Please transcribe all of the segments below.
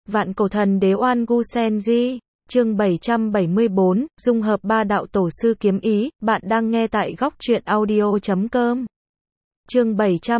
Vạn cổ thần đế Oan Gu Sen Di, chương 774, dung hợp ba đạo tổ sư kiếm ý, bạn đang nghe tại góc truyện audio.com. Chương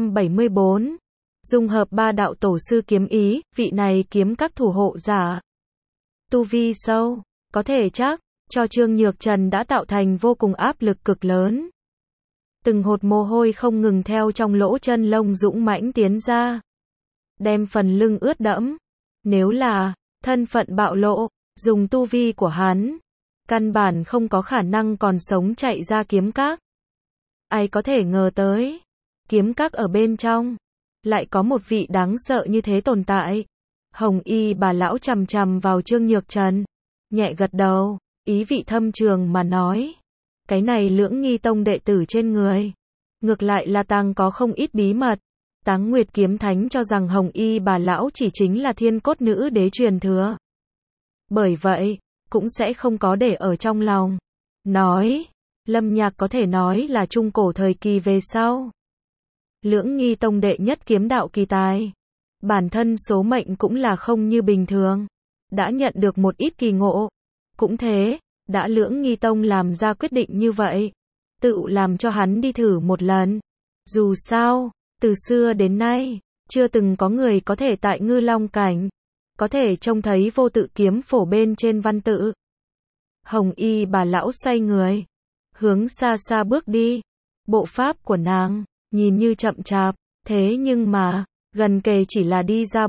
774, dung hợp ba đạo tổ sư kiếm ý, vị này kiếm các thủ hộ giả. Tu vi sâu, có thể chắc, cho Trương Nhược Trần đã tạo thành vô cùng áp lực cực lớn. Từng hột mồ hôi không ngừng theo trong lỗ chân lông dũng mãnh tiến ra, đem phần lưng ướt đẫm. Nếu là thân phận bạo lộ, dùng tu vi của hắn, căn bản không có khả năng còn sống chạy ra kiếm các. Ai có thể ngờ tới, kiếm các ở bên trong, lại có một vị đáng sợ như thế tồn tại. Hồng Y bà lão chằm chằm vào Trương Nhược Trần, nhẹ gật đầu, ý vị thâm trường mà nói. Cái này Lưỡng Nghi Tông đệ tử trên người, ngược lại là tàng có không ít bí mật. Táng Nguyệt Kiếm Thánh cho rằng Hồng Y bà lão chỉ chính là thiên cốt nữ đế truyền thừa. Bởi vậy, cũng sẽ không có để ở trong lòng. Nói, Lâm Nhạc có thể nói là trung cổ thời kỳ về sau. Lưỡng Nghi Tông đệ nhất kiếm đạo kỳ tài. Bản thân số mệnh cũng là không như bình thường. Đã nhận được một ít kỳ ngộ. Cũng thế, đã Lưỡng Nghi Tông làm ra quyết định như vậy. Tự làm cho hắn đi thử một lần. Dù sao, từ xưa đến nay, chưa từng có người có thể tại Ngư Long cảnh, có thể trông thấy vô tự kiếm phổ bên trên văn tự. Hồng Y bà lão xoay người, hướng xa xa bước đi. Bộ pháp của nàng, nhìn như chậm chạp, thế nhưng mà, gần kề chỉ là đi ra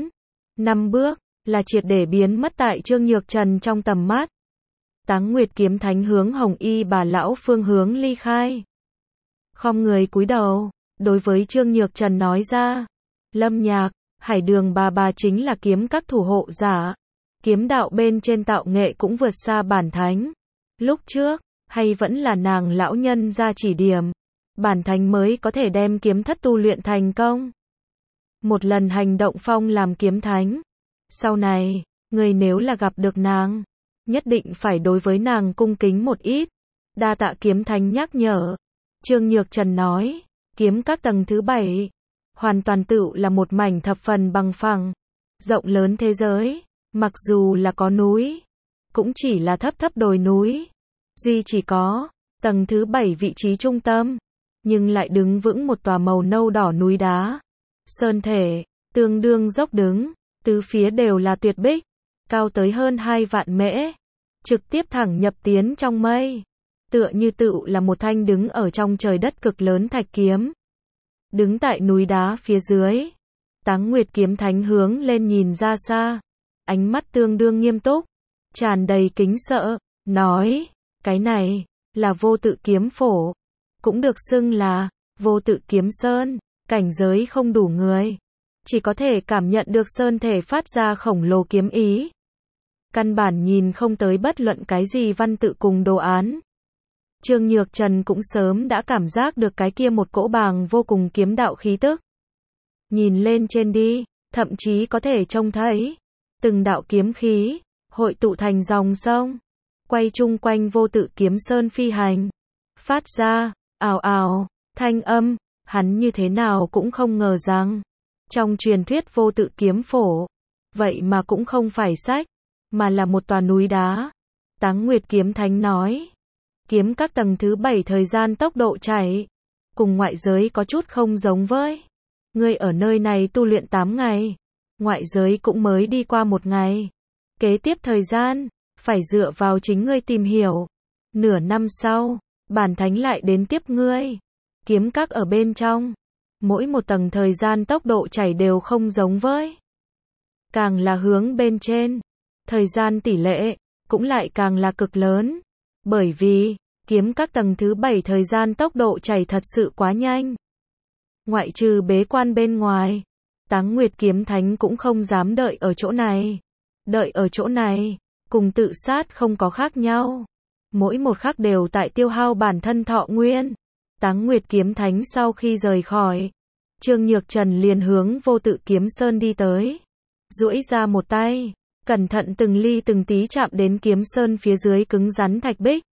4-5 bước, là triệt để biến mất tại Trương Nhược Trần trong tầm mắt. Táng Nguyệt Kiếm Thánh hướng Hồng Y bà lão phương hướng ly khai. Khom người cúi đầu, đối với Trương Nhược Trần nói ra, Lâm Nhạc, Hải Đường bà chính là kiếm các thủ hộ giả. Kiếm đạo bên trên tạo nghệ cũng vượt xa bản thánh. Lúc trước, hay vẫn là nàng lão nhân ra chỉ điểm, bản thánh mới có thể đem kiếm thất tu luyện thành công. Một lần hành động phong làm kiếm thánh. Sau này, người nếu là gặp được nàng, nhất định phải đối với nàng cung kính một ít. Đa tạ kiếm thánh nhắc nhở. Trương Nhược Trần nói, kiếm các tầng thứ 7, hoàn toàn tự là một mảnh thập phần bằng phẳng, rộng lớn thế giới, mặc dù là có núi, cũng chỉ là thấp thấp đồi núi, duy chỉ có tầng thứ 7 vị trí trung tâm, nhưng lại đứng vững một tòa màu nâu đỏ núi đá, sơn thể, tương đương dốc đứng, tứ phía đều là tuyệt bích, cao tới hơn 2 vạn mễ, trực tiếp thẳng nhập tiến trong mây. Tựa như tự là một thanh đứng ở trong trời đất cực lớn thạch kiếm. Đứng tại núi đá phía dưới, Táng Nguyệt Kiếm Thánh hướng lên nhìn ra xa, ánh mắt tương đương nghiêm túc, tràn đầy kính sợ, nói, cái này, là vô tự kiếm phổ, cũng được xưng là, vô tự kiếm sơn, cảnh giới không đủ người, chỉ có thể cảm nhận được sơn thể phát ra khổng lồ kiếm ý. Căn bản nhìn không tới bất luận cái gì văn tự cùng đồ án. Trương Nhược Trần cũng sớm đã cảm giác được cái kia một cỗ bàng vô cùng kiếm đạo khí tức. Nhìn lên trên đi, thậm chí có thể trông thấy từng đạo kiếm khí hội tụ thành dòng sông, quay chung quanh vô tự kiếm sơn phi hành, phát ra ào ào thanh âm. Hắn như thế nào cũng không ngờ rằng trong truyền thuyết vô tự kiếm phổ, vậy mà cũng không phải sách, mà là một tòa núi đá. Táng Nguyệt Kiếm Thánh nói, kiếm các tầng thứ 7 thời gian tốc độ chạy, cùng ngoại giới có chút không giống với. Ngươi ở nơi này tu luyện 8 ngày, ngoại giới cũng mới đi qua 1 ngày. Kế tiếp thời gian, phải dựa vào chính ngươi tìm hiểu. Nửa năm sau, bản thánh lại đến tiếp ngươi. Kiếm các ở bên trong, mỗi một tầng thời gian tốc độ chảy đều không giống với. Càng là hướng bên trên, thời gian tỷ lệ, cũng lại càng là cực lớn. Bởi vì, kiếm các tầng thứ 7 thời gian tốc độ chảy thật sự quá nhanh. Ngoại trừ bế quan bên ngoài, Táng Nguyệt Kiếm Thánh cũng không dám đợi ở chỗ này. Đợi ở chỗ này, cùng tự sát không có khác nhau. Mỗi một khắc đều tại tiêu hao bản thân thọ nguyên. Táng Nguyệt Kiếm Thánh sau khi rời khỏi, Trương Nhược Trần liền hướng vô tự kiếm sơn đi tới. Duỗi ra một tay, cẩn thận từng ly từng tí chạm đến kiếm sơn phía dưới cứng rắn thạch bích.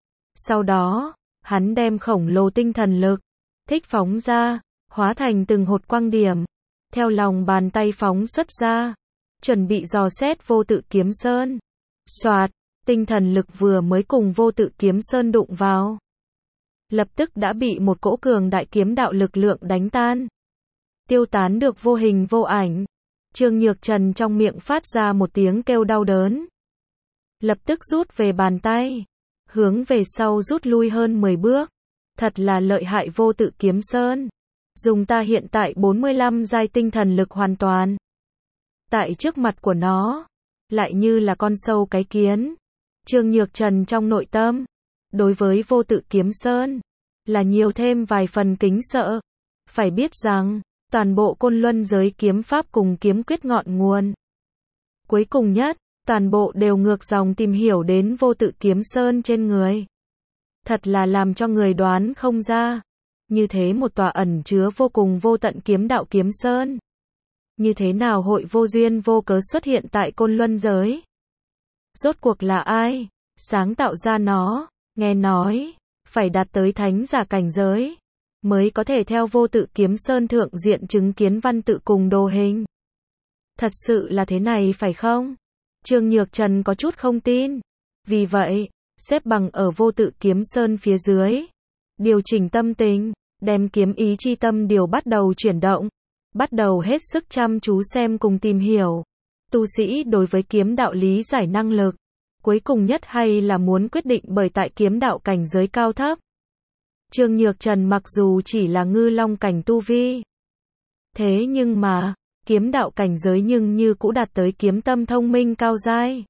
Sau đó, hắn đem khổng lồ tinh thần lực, thích phóng ra, hóa thành từng hột quang điểm, theo lòng bàn tay phóng xuất ra. chuẩn bị dò xét Vô Tự Kiếm Sơn. Soạt, tinh thần lực vừa mới cùng Vô Tự Kiếm Sơn đụng vào, lập tức đã bị một cỗ cường đại kiếm đạo lực lượng đánh tan, tiêu tán được vô hình vô ảnh. Trương Nhược Trần trong miệng phát ra một tiếng kêu đau đớn, lập tức rút về bàn tay, hướng về sau rút lui hơn 10 bước. Thật là lợi hại Vô Tự Kiếm Sơn. Dùng ta hiện tại 45 giai tinh thần lực hoàn toàn. Tại trước mặt của nó, lại như là con sâu cái kiến. Trương Nhược Trần trong nội tâm, đối với Vô Tự Kiếm Sơn, là nhiều thêm vài phần kính sợ. Phải biết rằng, toàn bộ Côn Luân giới kiếm pháp cùng kiếm quyết ngọn nguồn. Cuối cùng nhất, toàn bộ đều ngược dòng tìm hiểu đến Vô Tự Kiếm Sơn trên người. Thật là làm cho người đoán không ra. Như thế một tòa ẩn chứa vô cùng vô tận kiếm đạo kiếm sơn, như thế nào hội vô duyên vô cớ xuất hiện tại Côn Luân giới? Rốt cuộc là ai sáng tạo ra nó? Nghe nói phải đạt tới thánh giả cảnh giới mới có thể theo Vô Tự Kiếm Sơn thượng diện chứng kiến văn tự cùng đồ hình. Thật sự là thế này phải không? Trương Nhược Trần có chút không tin. Vì vậy, xếp bằng ở Vô Tự Kiếm Sơn phía dưới, điều chỉnh tâm tình, đem kiếm ý chi tâm điều bắt đầu chuyển động, bắt đầu hết sức chăm chú xem cùng tìm hiểu. Tu sĩ đối với kiếm đạo lý giải năng lực, cuối cùng nhất hay là muốn quyết định bởi tại kiếm đạo cảnh giới cao thấp. Trương Nhược Trần mặc dù chỉ là ngư long cảnh tu vi, thế nhưng mà, kiếm đạo cảnh giới nhưng như cũ đạt tới kiếm tâm thông minh cao giai.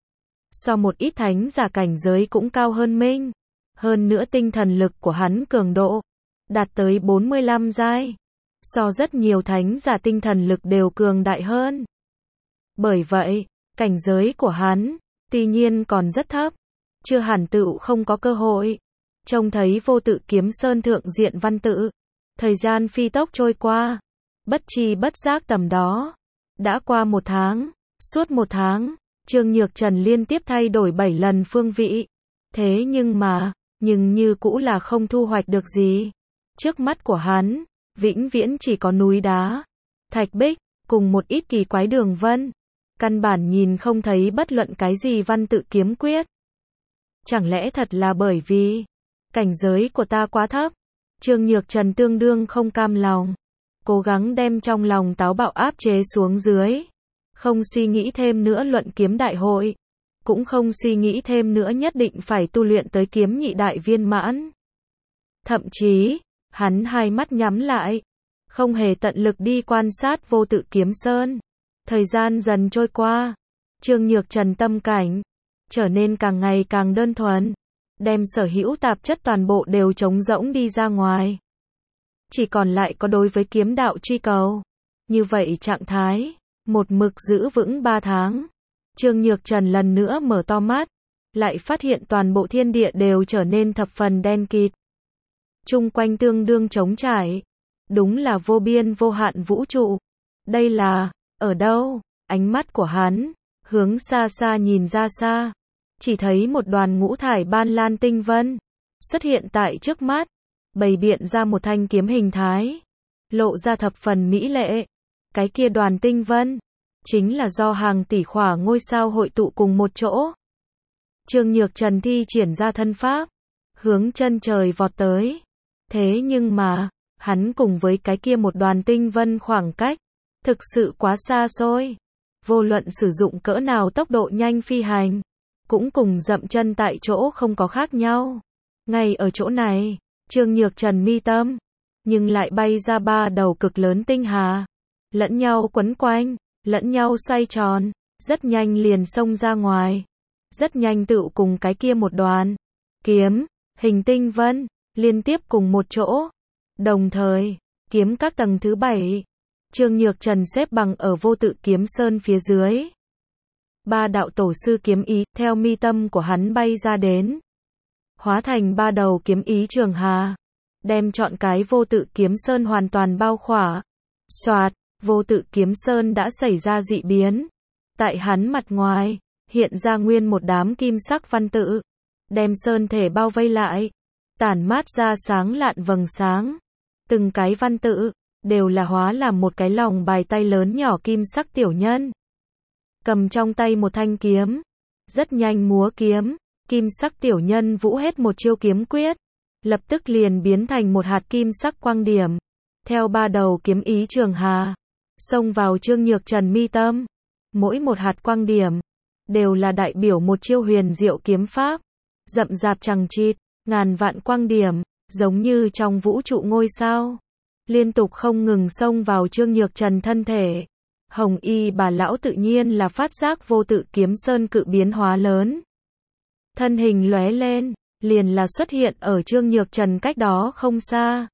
So một ít thánh giả cảnh giới cũng cao hơn minh. Hơn nữa tinh thần lực của hắn cường độ, đạt tới 45 giai. So rất nhiều thánh giả tinh thần lực đều cường đại hơn. Bởi vậy, cảnh giới của hắn, tuy nhiên còn rất thấp, chưa hẳn tựu không có cơ hội. Trông thấy Vô Tự Kiếm Sơn thượng diện văn tự, thời gian phi tốc trôi qua, bất tri bất giác tầm đó. Đã qua 1 tháng, suốt 1 tháng, Trương Nhược Trần liên tiếp thay đổi 7 lần phương vị. Thế nhưng như cũ là không thu hoạch được gì. Trước mắt của hắn, vĩnh viễn chỉ có núi đá, thạch bích, cùng một ít kỳ quái đường vân. Căn bản nhìn không thấy bất luận cái gì văn tự kiếm quyết. Chẳng lẽ thật là bởi vì cảnh giới của ta quá thấp? Trương Nhược Trần tương đương không cam lòng, cố gắng đem trong lòng táo bạo áp chế xuống dưới, không suy nghĩ thêm nữa luận kiếm đại hội, cũng không suy nghĩ thêm nữa nhất định phải tu luyện tới kiếm nhị đại viên mãn. Thậm chí, hắn hai mắt nhắm lại, không hề tận lực đi quan sát Vô Tự Kiếm Sơn. Thời gian dần trôi qua, Trương Nhược Trần tâm cảnh trở nên càng ngày càng đơn thuần, đem sở hữu tạp chất toàn bộ đều trống rỗng đi ra ngoài. Chỉ còn lại có đối với kiếm đạo truy cầu. Như vậy trạng thái, một mực giữ vững 3 tháng. Trương Nhược Trần lần nữa mở to mắt, lại phát hiện toàn bộ thiên địa đều trở nên thập phần đen kịt. Chung quanh tương đương trống trải. Đúng là vô biên vô hạn vũ trụ. Đây là, ở đâu? Ánh mắt của hắn, hướng xa xa nhìn ra xa. Chỉ thấy một đoàn ngũ thải ban lan tinh vân, xuất hiện tại trước mắt, bày biện ra một thanh kiếm hình thái. Lộ ra thập phần mỹ lệ. Cái kia đoàn tinh vân, chính là do hàng tỷ khỏa ngôi sao hội tụ cùng một chỗ. Trương Nhược Trần thi triển ra thân pháp, hướng chân trời vọt tới. Thế nhưng mà, hắn cùng với cái kia một đoàn tinh vân khoảng cách, thực sự quá xa xôi. Vô luận sử dụng cỡ nào tốc độ nhanh phi hành, cũng cùng dậm chân tại chỗ không có khác nhau. Ngay ở chỗ này, Trương Nhược Trần mi tâm, nhưng lại bay ra 3 đầu cực lớn tinh hà, lẫn nhau quấn quanh, lẫn nhau xoay tròn, rất nhanh liền xông ra ngoài. Rất nhanh tựu cùng cái kia một đoàn kiếm hình tinh vân liên tiếp cùng một chỗ. Đồng thời, kiếm các tầng thứ 7, Trương Nhược Trần xếp bằng ở Vô Tự Kiếm Sơn phía dưới. 3 đạo tổ sư kiếm ý theo mi tâm của hắn bay ra đến, hóa thành 3 đầu kiếm ý trường hà, đem trọn cái Vô Tự Kiếm Sơn hoàn toàn bao khỏa. Soạt, Vô Tự Kiếm Sơn đã xảy ra dị biến. Tại hắn mặt ngoài, hiện ra nguyên một đám kim sắc văn tự, đem sơn thể bao vây lại, tản mát ra sáng lạn vầng sáng. Từng cái văn tự, đều là hóa làm một cái lòng bài tay lớn nhỏ kim sắc tiểu nhân. cầm trong tay một thanh kiếm, rất nhanh múa kiếm, kim sắc tiểu nhân vũ hết một chiêu kiếm quyết, lập tức liền biến thành một hạt kim sắc quang điểm, theo ba đầu kiếm ý trường hà, xông vào Trương Nhược Trần mi tâm. Mỗi một hạt quang điểm đều là đại biểu một chiêu huyền diệu kiếm pháp, rậm rạp chằng chịt, ngàn vạn quang điểm, giống như trong vũ trụ ngôi sao, liên tục không ngừng xông vào Trương Nhược Trần thân thể. Hồng Y bà lão tự nhiên là phát giác vô tự kiếm sơn cự biến hóa lớn. Thân hình lóe lên, liền là xuất hiện ở Trương Nhược Trần cách đó không xa.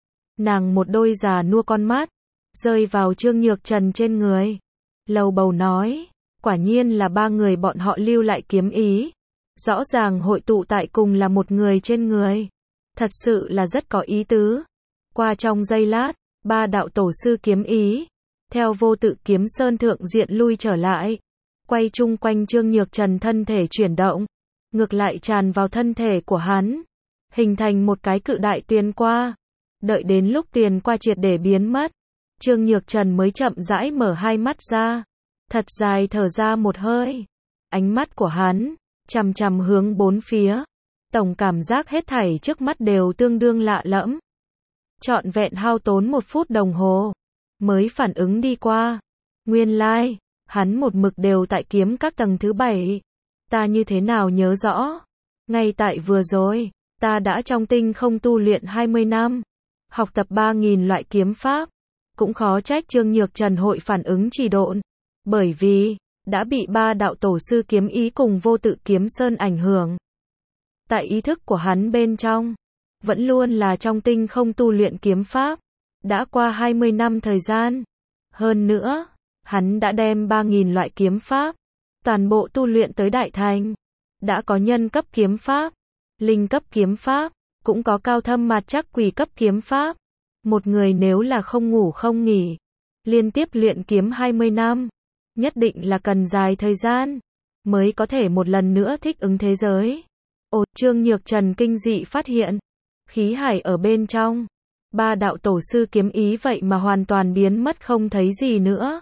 Nàng một đôi già nua con mắt, rơi vào Trương Nhược Trần trên người. Lầu bầu nói, quả nhiên là ba người bọn họ lưu lại kiếm ý. Rõ ràng hội tụ tại cùng là một người trên người. Thật sự là rất có ý tứ. Qua trong giây lát, ba đạo tổ sư kiếm ý, theo vô tự kiếm sơn thượng diện lui trở lại, quay chung quanh Trương Nhược Trần thân thể chuyển động, ngược lại tràn vào thân thể của hắn, hình thành một cái cự đại tuyền qua. Đợi đến lúc tuyền qua triệt để biến mất, Trương Nhược Trần mới chậm rãi mở hai mắt ra, thật dài thở ra một hơi. Ánh mắt của hắn chằm chằm hướng bốn phía, tổng cảm giác hết thảy trước mắt đều tương đương lạ lẫm. Trọn vẹn hao tốn 1 phút đồng hồ mới phản ứng đi qua. Nguyên lai, hắn một mực đều tại kiếm các tầng thứ 7. Ta như thế nào nhớ rõ? Ngay tại vừa rồi, ta đã trong tinh không tu luyện 20 năm, học tập 3.000 loại kiếm pháp. Cũng khó trách Trương Nhược Trần hội phản ứng trì độn, bởi vì đã bị ba đạo tổ sư kiếm ý cùng vô tự kiếm sơn ảnh hưởng. Tại ý thức của hắn bên trong, vẫn luôn là trong tinh không tu luyện kiếm pháp. Đã qua 20 năm thời gian. Hơn nữa, hắn đã đem 3.000 loại kiếm pháp, toàn bộ tu luyện tới đại thành. Đã có nhân cấp kiếm pháp, linh cấp kiếm pháp, cũng có cao thâm mạt chắc quỷ cấp kiếm pháp. Một người nếu là không ngủ không nghỉ, liên tiếp luyện kiếm 20 năm, nhất định là cần dài thời gian, mới có thể một lần nữa thích ứng thế giới. Ồ, Trương Nhược Trần kinh dị phát hiện, khí hải ở bên trong, ba đạo tổ sư kiếm ý vậy mà hoàn toàn biến mất không thấy gì nữa.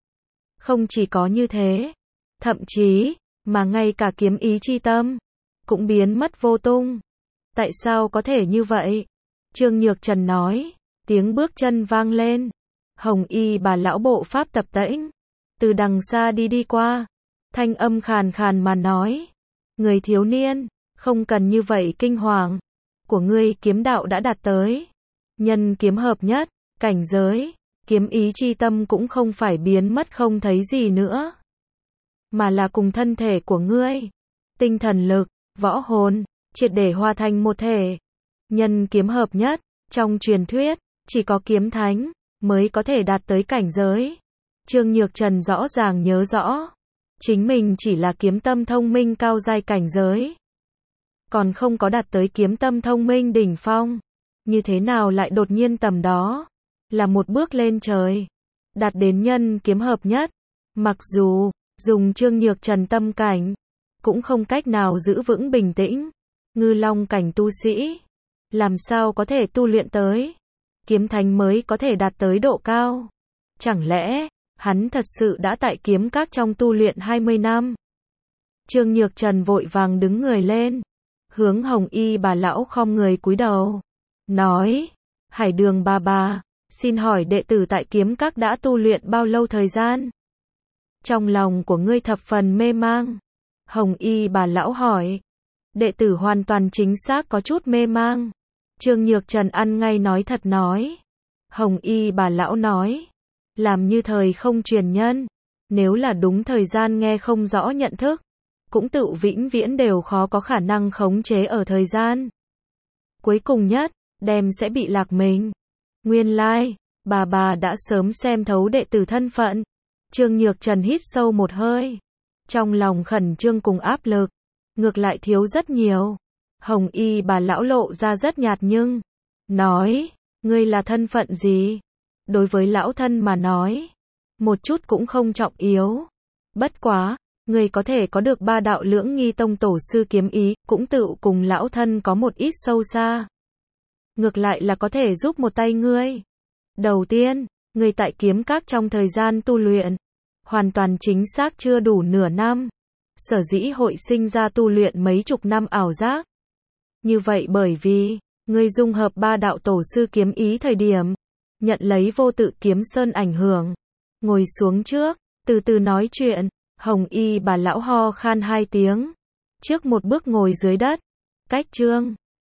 Không chỉ có như thế, thậm chí, mà ngay cả kiếm ý chi tâm, cũng biến mất vô tung. Tại sao có thể như vậy? Trương Nhược Trần nói, tiếng bước chân vang lên. Hồng Y bà lão bộ pháp tập tễnh, từ đằng xa đi qua, thanh âm khàn khàn mà nói, người thiếu niên, không cần như vậy kinh hoàng, của ngươi kiếm đạo đã đạt tới nhân kiếm hợp nhất, cảnh giới, kiếm ý chi tâm cũng không phải biến mất không thấy gì nữa, mà là cùng thân thể của ngươi, tinh thần lực, võ hồn, triệt để hòa thành một thể. Nhân kiếm hợp nhất, trong truyền thuyết, chỉ có kiếm thánh mới có thể đạt tới cảnh giới. Trương Nhược Trần rõ ràng nhớ rõ, chính mình chỉ là kiếm tâm thông minh cao giai cảnh giới, còn không có đạt tới kiếm tâm thông minh đỉnh phong. Như thế nào lại đột nhiên tầm đó là một bước lên trời, đạt đến nhân kiếm hợp nhất. Mặc dù dùng Trương Nhược Trần tâm cảnh, cũng không cách nào giữ vững bình tĩnh. Ngư long cảnh tu sĩ, làm sao có thể tu luyện tới kiếm thánh mới có thể đạt tới độ cao? Chẳng lẽ hắn thật sự đã tại kiếm các trong tu luyện 20 năm? Trương Nhược Trần vội vàng đứng người lên, hướng Hồng Y bà lão khom người cúi đầu, nói, Hải Đường bà, xin hỏi đệ tử tại kiếm các đã tu luyện bao lâu thời gian? Trong lòng của ngươi thập phần mê mang. Hồng Y bà lão hỏi. Đệ tử hoàn toàn chính xác có chút mê mang. Trương Nhược Trần ăn ngay nói thật nói. Hồng Y bà lão nói, làm như thời không truyền nhân, nếu là đúng thời gian nghe không rõ nhận thức, cũng tự vĩnh viễn đều khó có khả năng khống chế ở thời gian. Cuối cùng nhất, đem sẽ bị lạc mình. Nguyên lai, bà đã sớm xem thấu đệ tử thân phận. Trương Nhược Trần hít sâu một hơi, trong lòng khẩn trương cùng áp lực, ngược lại thiếu rất nhiều. Hồng Y bà lão lộ ra rất nhạt nhưng, nói, ngươi là thân phận gì? Đối với lão thân mà nói, một chút cũng không trọng yếu. Bất quá, ngươi có thể có được ba đạo lưỡng nghi tông tổ sư kiếm ý, cũng tự cùng lão thân có một ít sâu xa. Ngược lại là có thể giúp một tay ngươi. Đầu tiên, ngươi tại kiếm các trong thời gian tu luyện, hoàn toàn chính xác chưa đủ nửa năm. Sở dĩ hội sinh ra tu luyện mấy chục năm ảo giác. Như vậy bởi vì, ngươi dung hợp ba đạo tổ sư kiếm ý thời điểm, nhận lấy vô tự kiếm sơn ảnh hưởng. Ngồi xuống trước, từ từ nói chuyện, Hồng Y bà lão ho khan 2 tiếng. Trước một bước ngồi dưới đất, cách Trương